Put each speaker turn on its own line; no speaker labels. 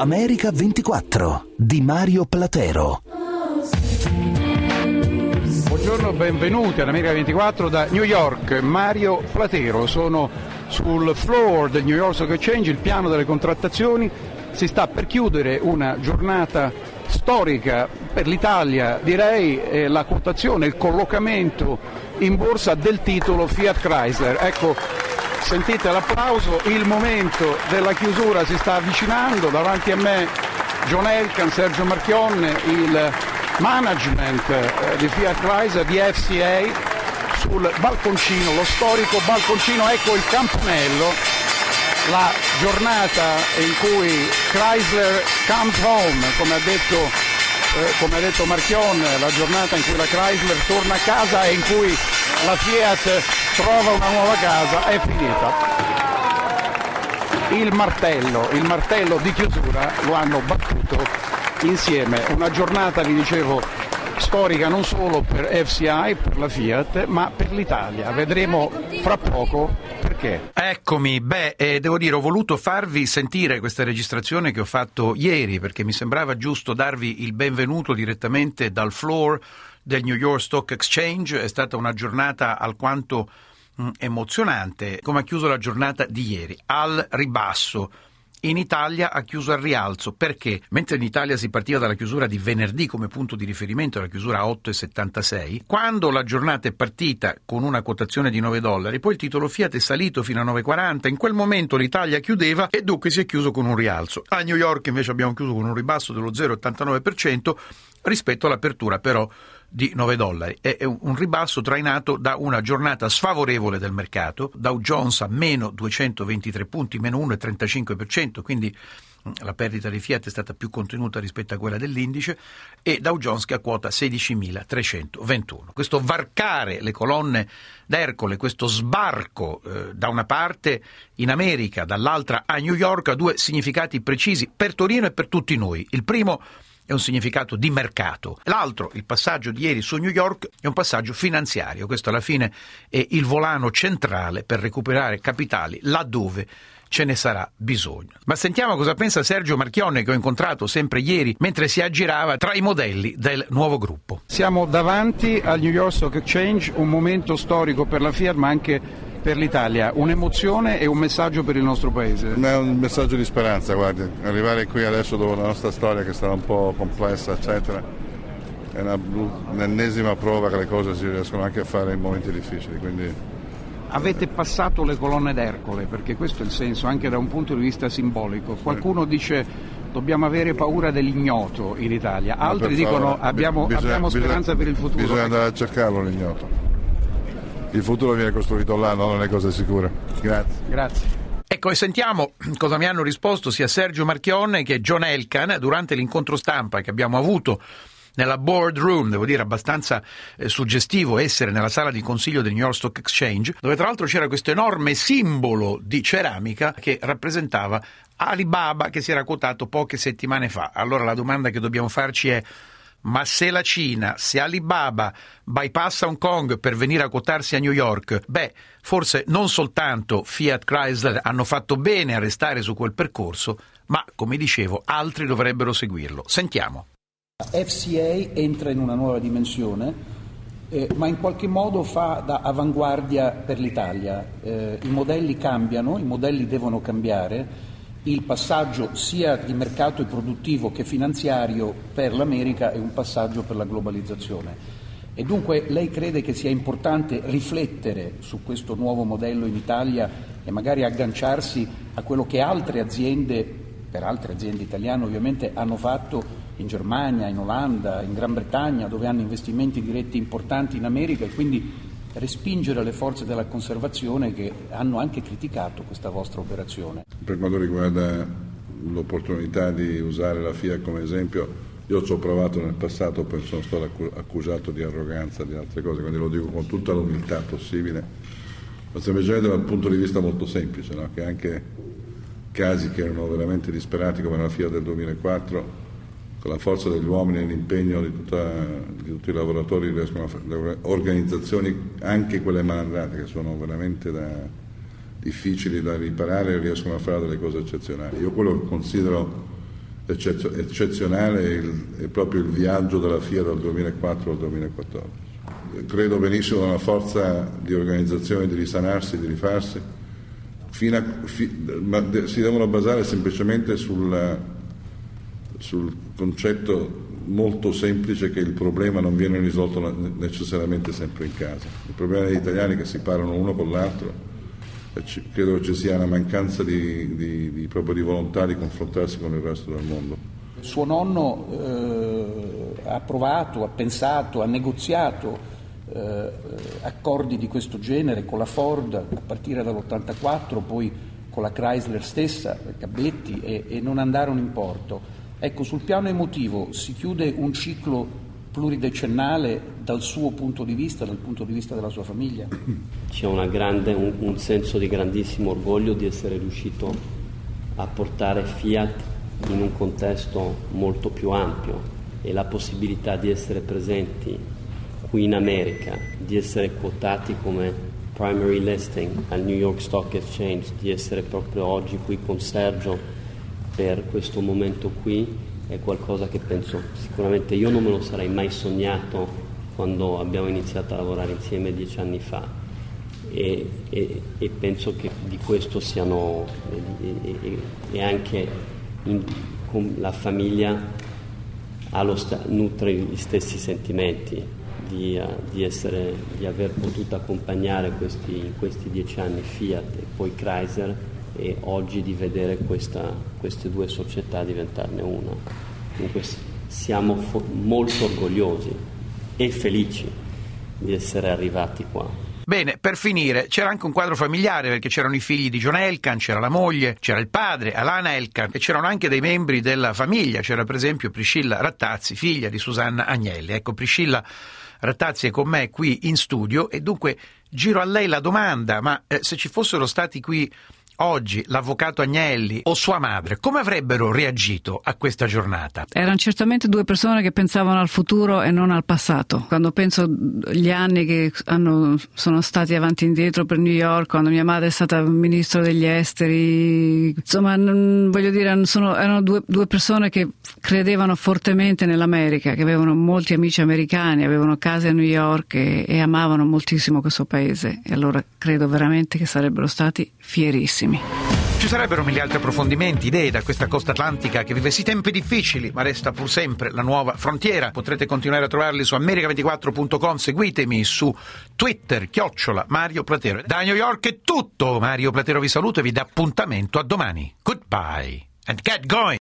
America 24 di Mario Platero.
Buongiorno, benvenuti all'America 24 da New York. Mario Platero, sono sul floor del New York Stock Exchange, il piano delle contrattazioni. Si sta per chiudere una giornata storica per l'Italia, direi, la quotazione, il collocamento in borsa del titolo Fiat Chrysler. Ecco, sentite l'applauso, il momento della chiusura si sta avvicinando. Davanti a me John Elkann, Sergio Marchionne, il management di Fiat Chrysler, di FCA, sul balconcino, lo storico balconcino. Ecco il campanello, la giornata in cui Chrysler comes home, come ha detto Marchionne, la giornata in cui la Chrysler torna a casa e in cui la Fiat trova una nuova casa, è finita. Il martello di chiusura lo hanno battuto insieme. Una giornata, vi dicevo, storica non solo per FCI, per la Fiat, ma per l'Italia. Vedremo fra poco perché.
Eccomi, devo dire, ho voluto farvi sentire questa registrazione che ho fatto ieri, perché mi sembrava giusto darvi il benvenuto direttamente dal floor del New York Stock Exchange. È stata una giornata alquanto emozionante. Come ha chiuso la giornata di ieri? Al ribasso. In Italia ha chiuso al rialzo. Perché? Mentre in Italia si partiva dalla chiusura di venerdì come punto di riferimento, la chiusura a 8,76, quando la giornata è partita con una quotazione di $9, poi il titolo Fiat è salito fino a 9,40, in quel momento l'Italia chiudeva e dunque si è chiuso con un rialzo. A New York invece abbiamo chiuso con un ribasso dello 0,89% rispetto all'apertura però di $9. È un ribasso trainato da una giornata sfavorevole del mercato. Dow Jones a meno 223 punti, meno 1,35%, quindi la perdita di Fiat è stata più contenuta rispetto a quella dell'indice, e Dow Jones che a quota 16.321. Questo varcare le colonne d'Ercole, questo sbarco da una parte in America, dall'altra a New York, ha due significati precisi per Torino e per tutti noi. Il primo è un significato di mercato. L'altro, il passaggio di ieri su New York, è un passaggio finanziario. Questo alla fine è il volano centrale per recuperare capitali laddove ce ne sarà bisogno. Ma sentiamo cosa pensa Sergio Marchionne, che ho incontrato sempre ieri mentre si aggirava tra i modelli del nuovo gruppo.
Siamo davanti al New York Stock Exchange, un momento storico per la Fiat ma anche per l'Italia, un'emozione e un messaggio per il nostro paese.
È un messaggio di speranza, guardi, arrivare qui adesso dopo la nostra storia che è stata un po' complessa eccetera, è un'ennesima prova che le cose si riescono anche a fare in momenti difficili, quindi...
Avete passato le colonne d'Ercole, perché questo è il senso anche da un punto di vista simbolico. Qualcuno dice dobbiamo avere paura dell'ignoto in Italia, altri dicono abbiamo speranza per il futuro.
Bisogna andare a cercarlo l'ignoto. Il futuro viene costruito là, non è cosa sicura.
Grazie.
Ecco, e sentiamo cosa mi hanno risposto sia Sergio Marchionne che John Elkann durante l'incontro stampa che abbiamo avuto nella boardroom. Devo dire abbastanza suggestivo essere nella sala di consiglio del New York Stock Exchange, dove tra l'altro c'era questo enorme simbolo di ceramica che rappresentava Alibaba, che si era quotato poche settimane fa. Allora la domanda che dobbiamo farci è: ma se la Cina, se Alibaba bypassa Hong Kong per venire a quotarsi a New York, forse non soltanto Fiat Chrysler hanno fatto bene a restare su quel percorso, ma, come dicevo, altri dovrebbero seguirlo. Sentiamo.
FCA entra in una nuova dimensione, ma in qualche modo fa da avanguardia per l'Italia. I modelli cambiano, i modelli devono cambiare. Il passaggio sia di mercato e produttivo che finanziario per l'America è un passaggio per la globalizzazione. E dunque lei crede che sia importante riflettere su questo nuovo modello in Italia e magari agganciarsi a quello che altre aziende, per altre aziende italiane ovviamente, hanno fatto in Germania, in Olanda, in Gran Bretagna, dove hanno investimenti diretti importanti in America, e quindi respingere le forze della conservazione che hanno anche criticato questa vostra operazione.
Per quanto riguarda l'opportunità di usare la Fiat come esempio, io ci ho provato nel passato, poi sono stato accusato di arroganza, di altre cose, quindi lo dico con tutta l'umiltà possibile, ma semplicemente dal punto di vista molto semplice, no? Che anche casi che erano veramente disperati come la Fiat del 2004, con la forza degli uomini e l'impegno di tutti i lavoratori riescono a fare, le organizzazioni, anche quelle malandrate che sono veramente difficili da riparare, riescono a fare delle cose eccezionali. Io quello che considero eccezionale è proprio il viaggio della FIA dal 2004 al 2014. Credo benissimo nella forza di organizzazione, di risanarsi, di rifarsi, ma si devono basare semplicemente sul concetto molto semplice che il problema non viene risolto necessariamente sempre in casa. Il problema degli italiani è che si parlano uno con l'altro, credo che ci sia una mancanza proprio di volontà di confrontarsi con il resto del mondo.
Suo nonno ha provato, ha pensato, ha negoziato accordi di questo genere con la Ford a partire dall'84, poi con la Chrysler stessa, Cabetti, e non andarono in porto. Ecco, sul piano emotivo si chiude un ciclo pluridecennale dal suo punto di vista, dal punto di vista della sua famiglia?
C'è un senso di grandissimo orgoglio di essere riuscito a portare Fiat in un contesto molto più ampio, e la possibilità di essere presenti qui in America, di essere quotati come primary listing al New York Stock Exchange, di essere proprio oggi qui con Sergio per questo momento qui, è qualcosa che penso sicuramente io non me lo sarei mai sognato quando abbiamo iniziato a lavorare insieme 10 anni fa, e penso che di questo siano e anche la famiglia nutre gli stessi sentimenti di aver potuto accompagnare in questi 10 anni Fiat e poi Chrysler, e oggi di vedere queste due società diventarne una. Dunque siamo molto orgogliosi e felici di essere arrivati qua.
Bene, per finire, c'era anche un quadro familiare, perché c'erano i figli di John Elkann, c'era la moglie, c'era il padre, Alana Elkann, e c'erano anche dei membri della famiglia. C'era per esempio Priscilla Rattazzi, figlia di Susanna Agnelli. Ecco, Priscilla Rattazzi è con me qui in studio, e dunque giro a lei la domanda: ma se ci fossero stati qui oggi l'avvocato Agnelli o sua madre, come avrebbero reagito a questa giornata?
Erano certamente due persone che pensavano al futuro e non al passato. Quando penso agli anni che sono stati avanti e indietro per New York, quando mia madre è stata ministro degli esteri, insomma, voglio dire, erano due persone che credevano fortemente nell'America, che avevano molti amici americani, avevano case a New York e amavano moltissimo questo paese, e allora credo veramente che sarebbero stati fierissimi.
Ci sarebbero mille altri approfondimenti, idee da questa costa atlantica che vive sì tempi difficili, ma resta pur sempre la nuova frontiera. Potrete continuare a trovarli su America24.com, seguitemi su Twitter, @Mario Platero. Da New York è tutto, Mario Platero vi saluta e vi dà appuntamento a domani. Goodbye and get going!